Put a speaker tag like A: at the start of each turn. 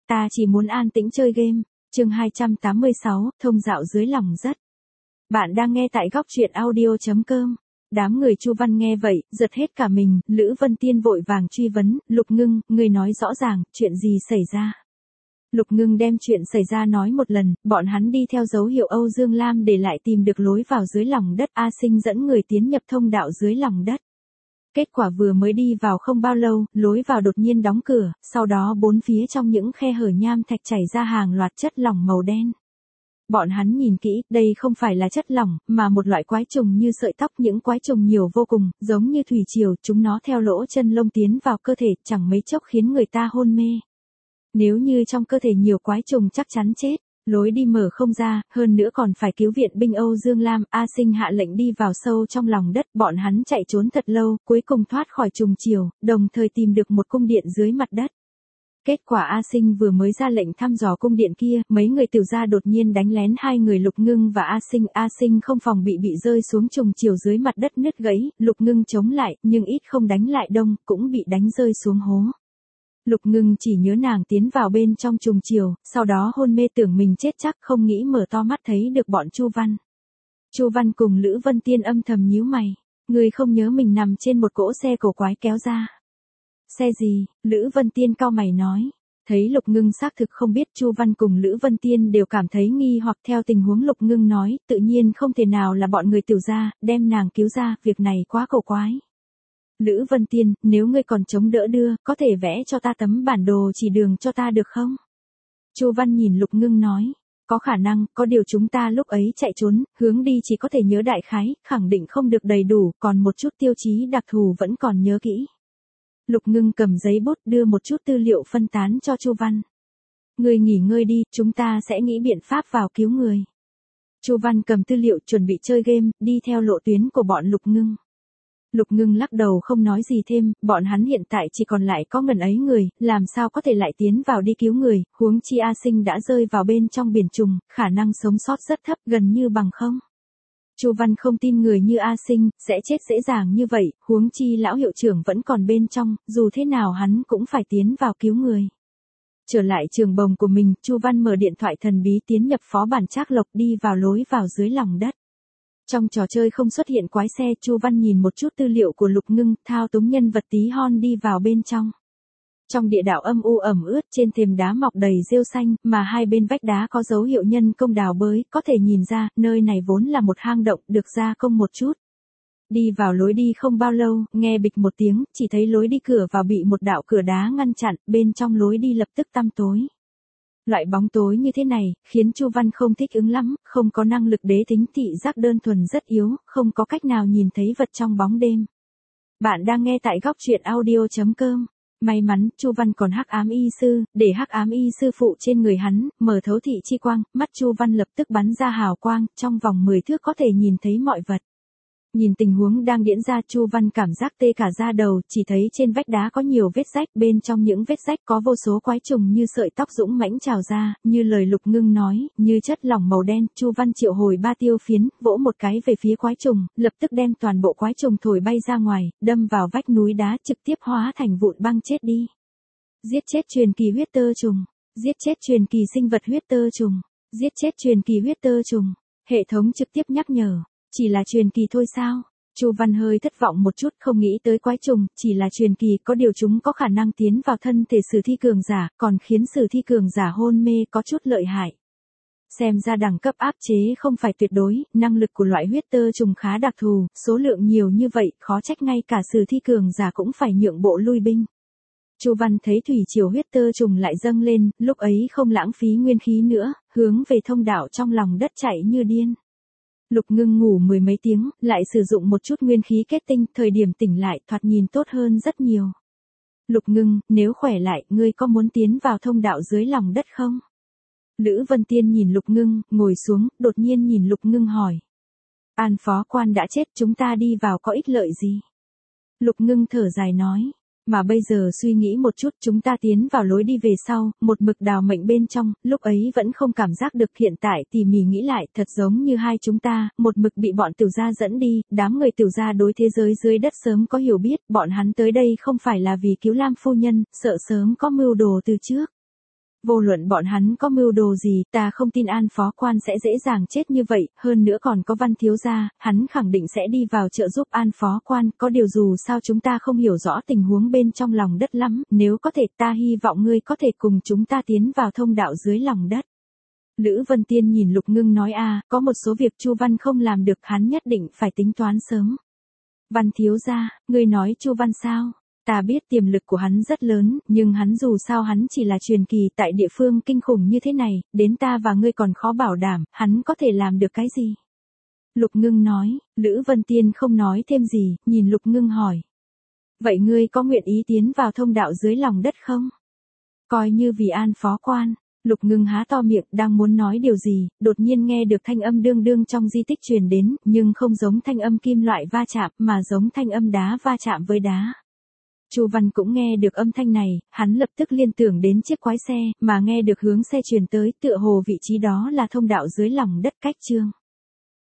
A: ta chỉ muốn an tĩnh chơi game. Chương 286, thông dạo dưới lòng đất. Bạn đang nghe tại góc truyện audio.com. Đám người Chu Văn nghe vậy, giật hết cả mình, Lữ Vân Tiên vội vàng truy vấn, Lục Ngưng, người nói rõ ràng, chuyện gì xảy ra? Lục Ngưng đem chuyện xảy ra nói một lần, bọn hắn đi theo dấu hiệu Âu Dương Lam để lại tìm được lối vào dưới lòng đất. A Sinh dẫn người tiến nhập thông đạo dưới lòng đất. Kết quả vừa mới đi vào không bao lâu, lối vào đột nhiên đóng cửa, sau đó bốn phía trong những khe hở nham thạch chảy ra hàng loạt chất lỏng màu đen. Bọn hắn nhìn kỹ, đây không phải là chất lỏng, mà một loại quái trùng như sợi tóc. Những quái trùng nhiều vô cùng, giống như thủy triều, chúng nó theo lỗ chân lông tiến vào cơ thể, chẳng mấy chốc khiến người ta hôn mê. Nếu như trong cơ thể nhiều quái trùng chắc chắn chết. Lối đi mở không ra, hơn nữa còn phải cứu viện binh Âu Dương Lam. A Sinh hạ lệnh đi vào sâu trong lòng đất, bọn hắn chạy trốn thật lâu, cuối cùng thoát khỏi trùng chiều, đồng thời tìm được một cung điện dưới mặt đất. Kết quả A Sinh vừa mới ra lệnh thăm dò cung điện kia, mấy người Tiểu gia đột nhiên đánh lén hai người Lục Ngưng và A Sinh. A Sinh không phòng bị rơi xuống trùng chiều dưới mặt đất nứt gãy, Lục Ngưng chống lại, nhưng ít không đánh lại đông, cũng bị đánh rơi xuống hố. Lục Ngưng chỉ nhớ nàng tiến vào bên trong trùng chiều, sau đó hôn mê tưởng mình chết chắc, không nghĩ mở to mắt thấy được bọn Chu Văn. Chu Văn cùng Lữ Vân Tiên âm thầm nhíu mày, người không nhớ mình nằm trên một cỗ xe cổ quái kéo ra. Xe gì? Lữ Vân Tiên cau mày nói. Thấy Lục Ngưng xác thực không biết, Chu Văn cùng Lữ Vân Tiên đều cảm thấy nghi hoặc. Theo tình huống Lục Ngưng nói, tự nhiên không thể nào là bọn người Tiểu gia, đem nàng cứu ra, việc này quá cổ quái. Lữ Vân Tiên, nếu ngươi còn chống đỡ đưa, có thể vẽ cho ta tấm bản đồ chỉ đường cho ta được không? Chu Văn nhìn Lục Ngưng nói, có khả năng, có điều chúng ta lúc ấy chạy trốn, hướng đi chỉ có thể nhớ đại khái, khẳng định không được đầy đủ, còn một chút tiêu chí đặc thù vẫn còn nhớ kỹ. Lục Ngưng cầm giấy bút đưa một chút tư liệu phân tán cho Chu Văn. Ngươi nghỉ ngơi đi, chúng ta sẽ nghĩ biện pháp vào cứu người. Chu Văn cầm tư liệu chuẩn bị chơi game, đi theo lộ tuyến của bọn Lục Ngưng. Lục Ngưng lắc đầu không nói gì thêm, bọn hắn hiện tại chỉ còn lại có ngần ấy người, làm sao có thể lại tiến vào đi cứu người, huống chi A Sinh đã rơi vào bên trong biển trùng, khả năng sống sót rất thấp, gần như bằng không. Chu Văn không tin người như A Sinh sẽ chết dễ dàng như vậy, huống chi lão hiệu trưởng vẫn còn bên trong, dù thế nào hắn cũng phải tiến vào cứu người. Trở lại trường bồng của mình, Chu Văn mở điện thoại thần bí tiến nhập phó bản Trác Lộc, đi vào lối vào dưới lòng đất. Trong trò chơi không xuất hiện quái xe, Chu Văn nhìn một chút tư liệu của Lục Ngưng, thao túng nhân vật tí hon đi vào bên trong. Trong địa đạo âm u ẩm ướt, trên thềm đá mọc đầy rêu xanh, mà hai bên vách đá có dấu hiệu nhân công đào bới, có thể nhìn ra, nơi này vốn là một hang động, được gia công một chút. Đi vào lối đi không bao lâu, nghe bịch một tiếng, chỉ thấy lối đi cửa vào bị một đạo cửa đá ngăn chặn, bên trong lối đi lập tức tăm tối. Loại bóng tối như thế này, khiến Chu Văn không thích ứng lắm, không có năng lực đế tính, thị giác đơn thuần rất yếu, không có cách nào nhìn thấy vật trong bóng đêm. Bạn đang nghe tại góc truyện audio.com. May mắn, Chu Văn còn hắc ám y sư, để hắc ám y sư phụ trên người hắn, mở thấu thị chi quang, mắt Chu Văn lập tức bắn ra hào quang, trong vòng 10 thước có thể nhìn thấy mọi vật. Nhìn tình huống đang diễn ra, Chu Văn cảm giác tê cả da đầu, chỉ thấy trên vách đá có nhiều vết rách, bên trong những vết rách có vô số quái trùng như sợi tóc dũng mãnh trào ra, như lời Lục Ngưng nói, như chất lỏng màu đen. Chu Văn triệu hồi 3 tiêu phiến, vỗ một cái về phía quái trùng, lập tức đem toàn bộ quái trùng thổi bay ra ngoài, đâm vào vách núi đá, trực tiếp hóa thành vụn băng chết đi. Giết chết truyền kỳ huyết tơ trùng, giết chết truyền kỳ sinh vật huyết tơ trùng, giết chết truyền kỳ huyết tơ trùng. Hệ thống trực tiếp nhắc nhở. Chỉ là truyền kỳ thôi sao? Chu Văn hơi thất vọng một chút, không nghĩ tới quái trùng, chỉ là truyền kỳ, có điều chúng có khả năng tiến vào thân thể sử thi cường giả, còn khiến sử thi cường giả hôn mê, có chút lợi hại. Xem ra đẳng cấp áp chế không phải tuyệt đối, năng lực của loại huyết tơ trùng khá đặc thù, số lượng nhiều như vậy, khó trách ngay cả sử thi cường giả cũng phải nhượng bộ lui binh. Chu Văn thấy thủy triều huyết tơ trùng lại dâng lên, lúc ấy không lãng phí nguyên khí nữa, hướng về thông đạo trong lòng đất chạy như điên. Lục Ngưng ngủ 10 mấy tiếng, lại sử dụng một chút nguyên khí kết tinh, thời điểm tỉnh lại thoạt nhìn tốt hơn rất nhiều. Lục Ngưng, nếu khỏe lại, ngươi có muốn tiến vào thông đạo dưới lòng đất không? Lữ Vân Tiên nhìn Lục Ngưng, ngồi xuống, đột nhiên nhìn Lục Ngưng hỏi. An phó quan đã chết, chúng ta đi vào có ích lợi gì? Lục Ngưng thở dài nói. Mà bây giờ suy nghĩ một chút, chúng ta tiến vào lối đi về sau, một mực đào mệnh bên trong, lúc ấy vẫn không cảm giác được, hiện tại tỉ mỉ nghĩ lại, thật giống như hai chúng ta, một mực bị bọn Tiểu gia dẫn đi, đám người Tiểu gia đối thế giới dưới đất sớm có hiểu biết, bọn hắn tới đây không phải là vì cứu Lam phu nhân, sợ sớm có mưu đồ từ trước. Vô luận bọn hắn có mưu đồ gì, ta không tin An phó quan sẽ dễ dàng chết như vậy, hơn nữa còn có Văn thiếu gia, hắn khẳng định sẽ đi vào trợ giúp An phó quan, có điều dù sao chúng ta không hiểu rõ tình huống bên trong lòng đất lắm, nếu có thể ta hy vọng ngươi có thể cùng chúng ta tiến vào thông đạo dưới lòng đất. Lữ Vân Tiên nhìn Lục Ngưng nói có một số việc Chu Văn không làm được, hắn nhất định phải tính toán sớm. Văn thiếu gia, ngươi nói Chu Văn sao? Ta biết tiềm lực của hắn rất lớn, nhưng hắn dù sao hắn chỉ là truyền kỳ tại địa phương kinh khủng như thế này, đến ta và ngươi còn khó bảo đảm, hắn có thể làm được cái gì? Lục Ngưng nói, Lữ Vân Tiên không nói thêm gì, nhìn Lục Ngưng hỏi. Vậy ngươi có nguyện ý tiến vào thông đạo dưới lòng đất không? Coi như vì An phó quan. Lục Ngưng há to miệng đang muốn nói điều gì, đột nhiên nghe được thanh âm đương đương trong di tích truyền đến, nhưng không giống thanh âm kim loại va chạm mà giống thanh âm đá va chạm với đá. Chu Văn cũng nghe được âm thanh này, hắn lập tức liên tưởng đến chiếc quái xe, mà nghe được hướng xe truyền tới, tựa hồ vị trí đó là thông đạo dưới lòng đất cách chương.